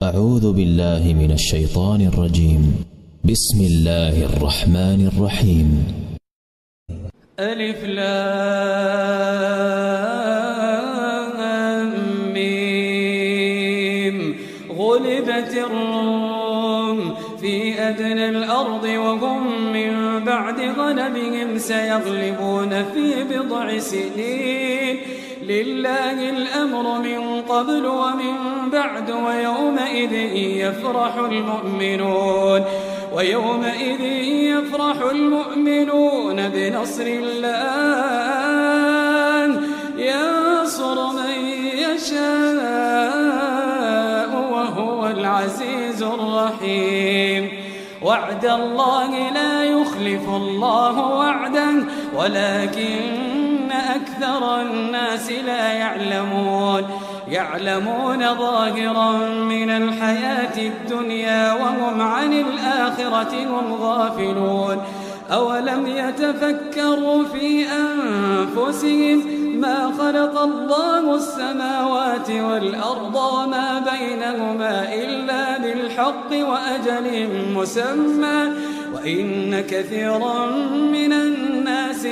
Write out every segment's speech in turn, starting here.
أعوذ بالله من الشيطان الرجيم. بسم الله الرحمن الرحيم. ألف لام ميم. غلبت الروم في أدنى الأرض وهم من بعد غلبهم سيغلبون في بضع سنين. لله الأمر من قبل ومن بعد ويومئذ يفرح المؤمنون بنصر الله ينصر من يشاء وهو العزيز الرحيم. وعد الله لا يخلف الله وعده ولكن أكثر الناس لا يعلمون ظاهرا من الحياة الدنيا وهم عن الآخرة هم غافلون. أولم يتفكروا في أنفسهم ما خلق الله السماوات والأرض وما بينهما إلا بالحق وأجل مسمى وإن كثيرا من الناس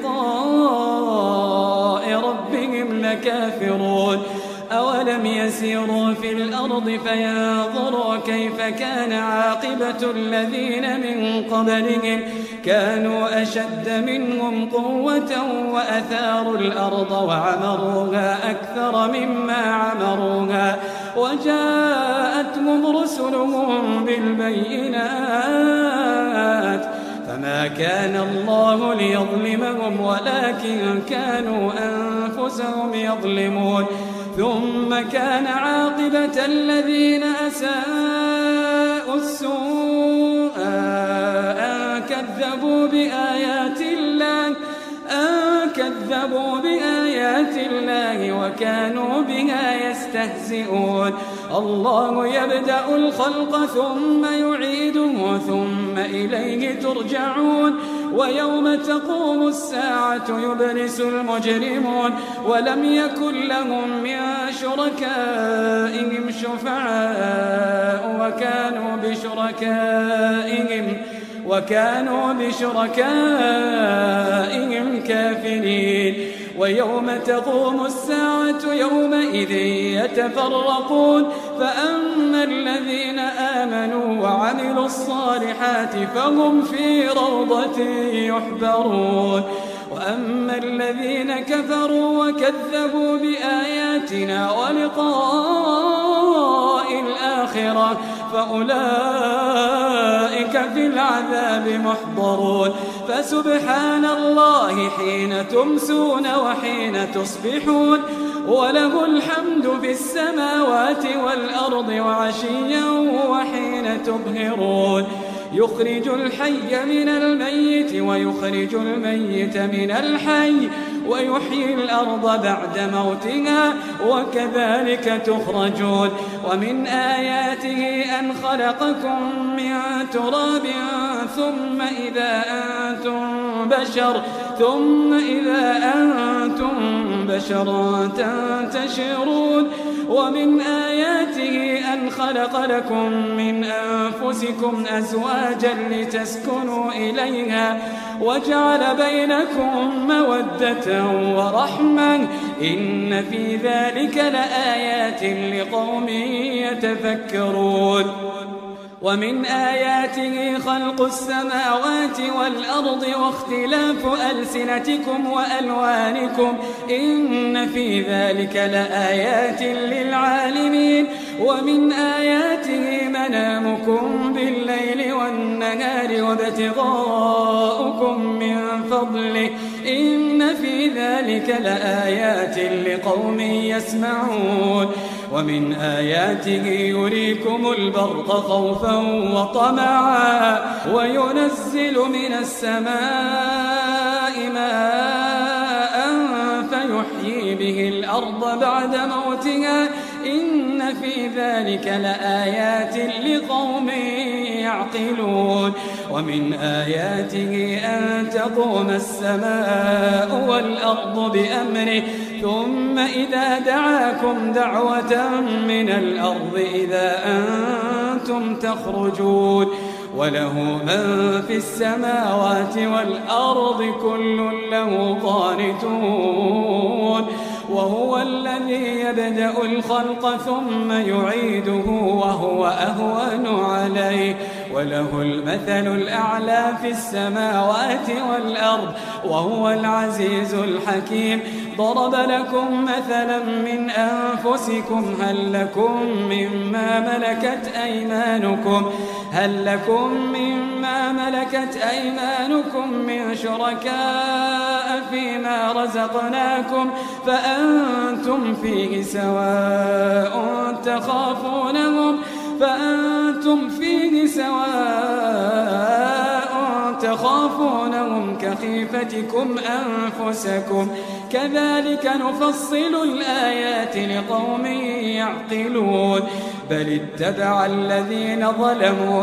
بلقاء ربهم لكافرون. أولم يسيروا في الأرض فينظروا كيف كان عاقبة الذين من قبلهم كانوا أشد منهم قوة وأثاروا الأرض وعمروها أكثر مما عمروها وجاءتهم رسلهم بالبينات فما كان الله ليظلمهم ولكن كانوا أنفسهم يظلمون. ثم كان عاقبة الذين أساءوا السوء أن كذبوا بآيات الله وكانوا بها يستهزئون. الله يبدأ الخلق ثم يعيده ثم إليه ترجعون. ويوم تقوم الساعة يبلس المجرمون ولم يكن لهم من شركائهم شفعاء وكانوا بشركائهم كافرين. ويوم تقوم الساعة يومئذ يتفرقون فأما الذين آمنوا وعملوا الصالحات فهم في روضة يحبرون وأما الذين كفروا وكذبوا بآياتنا ولقاء الآخرة فأولئك في العذاب محضرون. فسبحان الله حين تمسون وحين تصبحون وله الحمد في السماوات والأرض وعشيا وحين تظهرون. يخرج الحي من الميت ويخرج الميت من الحي ويحيي الأرض بعد موتها وكذلك تخرجون. ومن آياته أن خلقكم من تراب ثم إذا أنتم بشر تنتشرون. ومن آياته أن خلق لكم من أنفسكم أزواجا لتسكنوا إليها وجعل بينكم مودة ورحمة إن في ذلك لآيات لقوم يتفكرون. ومن آياته خلق السماوات والأرض واختلاف ألسنتكم وألوانكم إن في ذلك لآيات للعالمين. ومن آياته منامكم بالليل والنهار وابتغاؤكم من فضله إن في ذلك لآيات لقوم يسمعون. ومن آياته يريكم البرق خوفا وطمعا وينزل من السماء ماء فيحيي به الأرض بعد موتها إن في ذلك لآيات لقوم يعقلون ومن آياته أن تقوم السماء والأرض بأمره ثم إذا دعاكم دعوة من الأرض إذا أنتم تخرجون وله من في السماوات والأرض كل له قانتون وهو الذي يبدأ الخلق ثم يعيده وهو أهون عليه وله المثل الأعلى في السماوات والأرض وهو العزيز الحكيم ضرب لكم مثلا من أنفسكم هل لكم مما ملكت أيمانكم من شركاء فيما رزقناكم فأنتم فيه سواء تخافونهم كخيفتكم أنفسكم كذلك نفصل الآيات لقوم يعقلون بل اتبع الذين ظلموا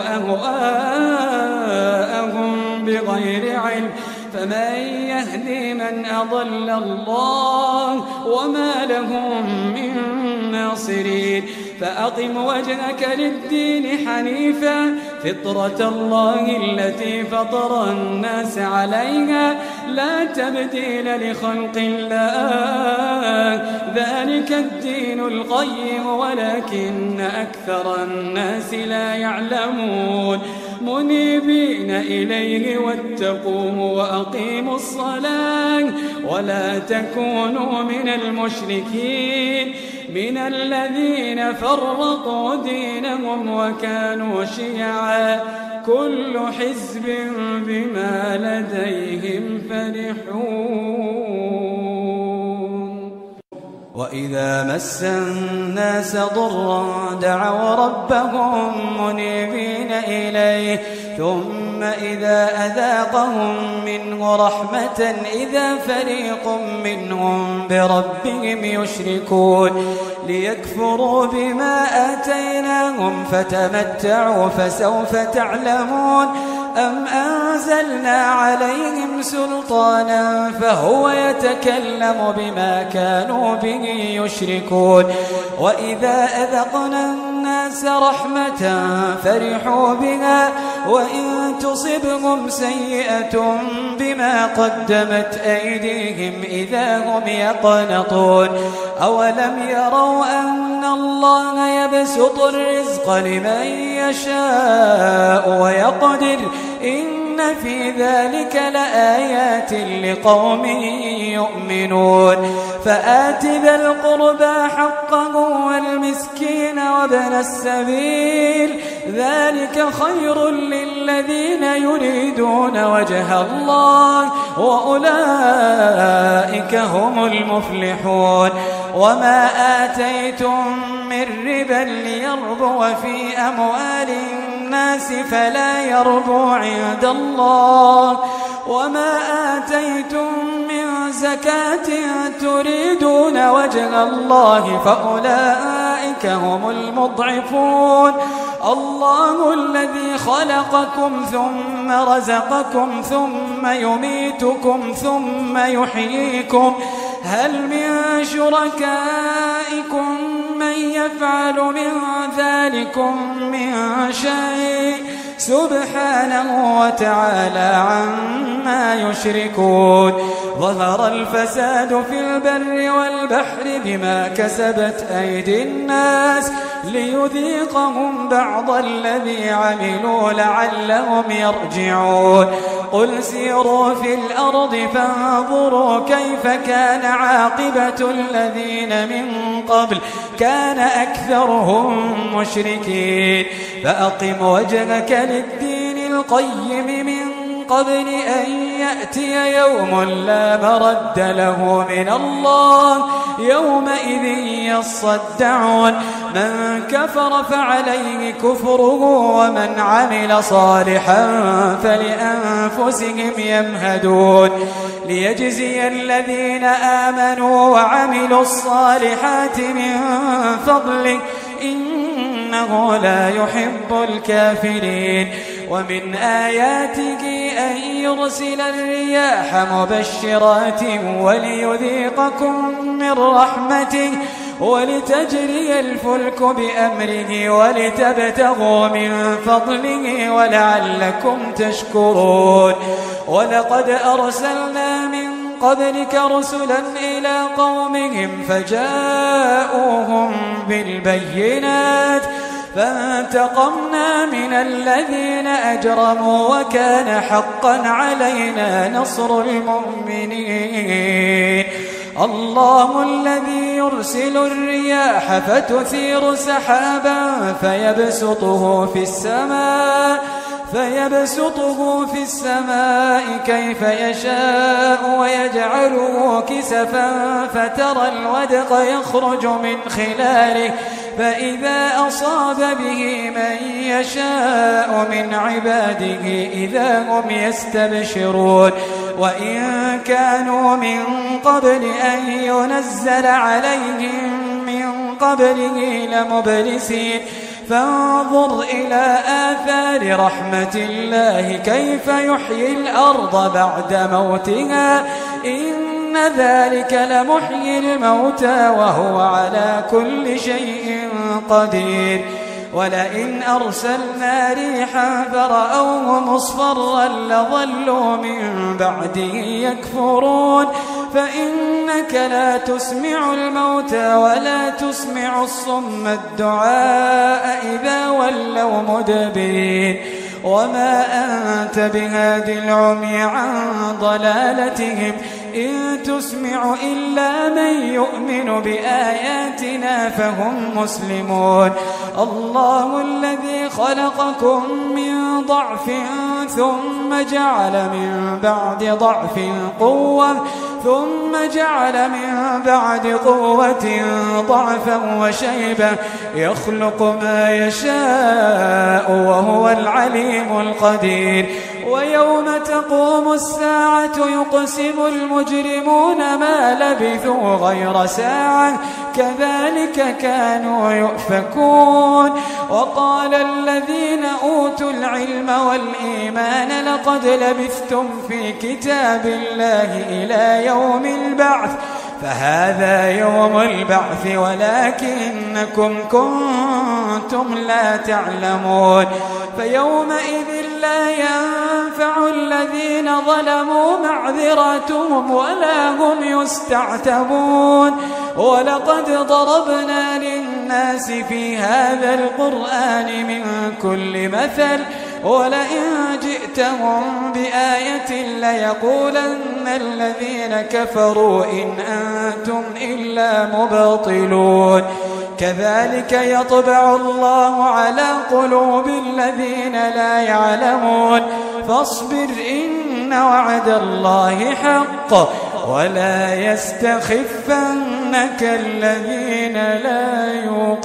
أهواءهم بغير علم فمن يهدي من أضل الله وما لهم من ناصرين فأقم وجهك للدين حنيفا فطرة الله التي فطر الناس عليها لا تبديل لخلق الله ذلك الدين القيم ولكن أكثر الناس لا يعلمون منيبين إليه واتقوه وأقيموا الصلاة ولا تكونوا من المشركين من الذين فرقوا دينهم وكانوا شيعا كل حزب بما لديهم فرحون وإذا مس الناس ضر دعوا ربهم منيبين إليه ثم إذا أذاقهم منه رحمة إذا فريق منهم بربهم يشركون ليكفروا بما آتيناهم فتمتعوا فسوف تعلمون أم أنزلنا عليهم سلطانا فهو يتكلم بما كانوا به يشركون وإذا أذقنا الناس رحمة فرحوا بها وإن تصبهم سيئة بما قدمت أيديهم إذا هم يقنطون أولم يروا أن الله يبسط الرزق لمن يشاء ويقدر إن في ذلك لآيات لقوم يؤمنون فآت ذا القربى حقه والمسكين وابن السبيل ذلك خير للذين يريدون وجه الله وأولئك هم المفلحون وما آتيتم من ربا ليربو في أموال الناس فلا يربو عند الله وما آتيتم من زكاة تريدون وجه الله فأولئك هم المضعفون الله الذي خلقكم ثم رزقكم ثم يميتكم ثم يحييكم هل من شركائكم من يفعل من ذلكم من شيء سبحانه وتعالى عما يشركون ظهر الفساد في البر والبحر بما كسبت أيدي الناس ليذيقهم بعض الذي عملوا لعلهم يرجعون قل سيروا في الأرض فانظروا كيف كان عاقبة الذين من قبل كان أكثرهم مشركين فأقم وجهك للدين القيم من قبل أن يأتي يوم لا مرد له من الله يومئذ يصدعون من كفر فعليه كفره ومن عمل صالحا فلأنفسهم يمهدون ليجزي الذين آمنوا وعملوا الصالحات من فضله إنه لا يحب الكافرين. ومن آياته أن يرسل الرياح مبشرات وليذيقكم من رحمته ولتجري الفلك بأمره ولتبتغوا من فضله ولعلكم تشكرون. ولقد أرسلنا من قبلك رسلا إلى قومهم فجاءوهم بالبينات فانتقمنا من الذين أجرموا وكان حقا علينا نصر المؤمنين. الله الذي يرسل الرياح فتثير سحابا فيبسطه في السماء كيف يشاء ويجعله كسفا فترى الودق يخرج من خلاله فإذا أصاب به من يشاء من عباده إذا هم يستبشرون. وإن كانوا من قبل أن ينزل عليهم من قبله لمبلسين فانظر إلى آثار رحمة الله كيف يحيي الأرض بعد موتها إن ذلك لمحيي الموتى وهو على كل شيء قدير. ولئن أرسلنا ريحا فرأوه مصفرا لظلوا من بعده يكفرون فإنك لا تسمع الموتى ولا تسمع الصم الدعاء إذا ولوا مدبرين. وما أنت بهاد العمي عن ضلالتهم إن تسمع إلا من يؤمن بآياتنا فهم مسلمون. الله الذي خلقكم من ضعف ثم جعل من بعد ضعف قوة ثم جعل من بعد قوة ضعفا وشيبة يخلق ما يشاء وهو العليم القدير. ويوم تقوم الساعة يقسم المجرمون ما لبثوا غير ساعة كذلك كانوا يؤفكون. وقال الذين أوتوا العلم والإيمان لقد لبثتم في كتاب الله إلى يوم البعث فهذا يوم البعث ولكنكم كنتم لا تعلمون. فيومئذ لا ينفع الذين ظلموا معذرتهم ولا هم يستعتبون. ولقد ضربنا للناس في هذا القرآن من كل مثل ولئن جئتهم بآية ليقولن الذين كفروا إن أنتم إلا مبطلون. كذلك يطبع الله على قلوب الذين لا يعلمون. فاصبر إن وعد الله حق ولا يستخفنك الذين لا يوقنون.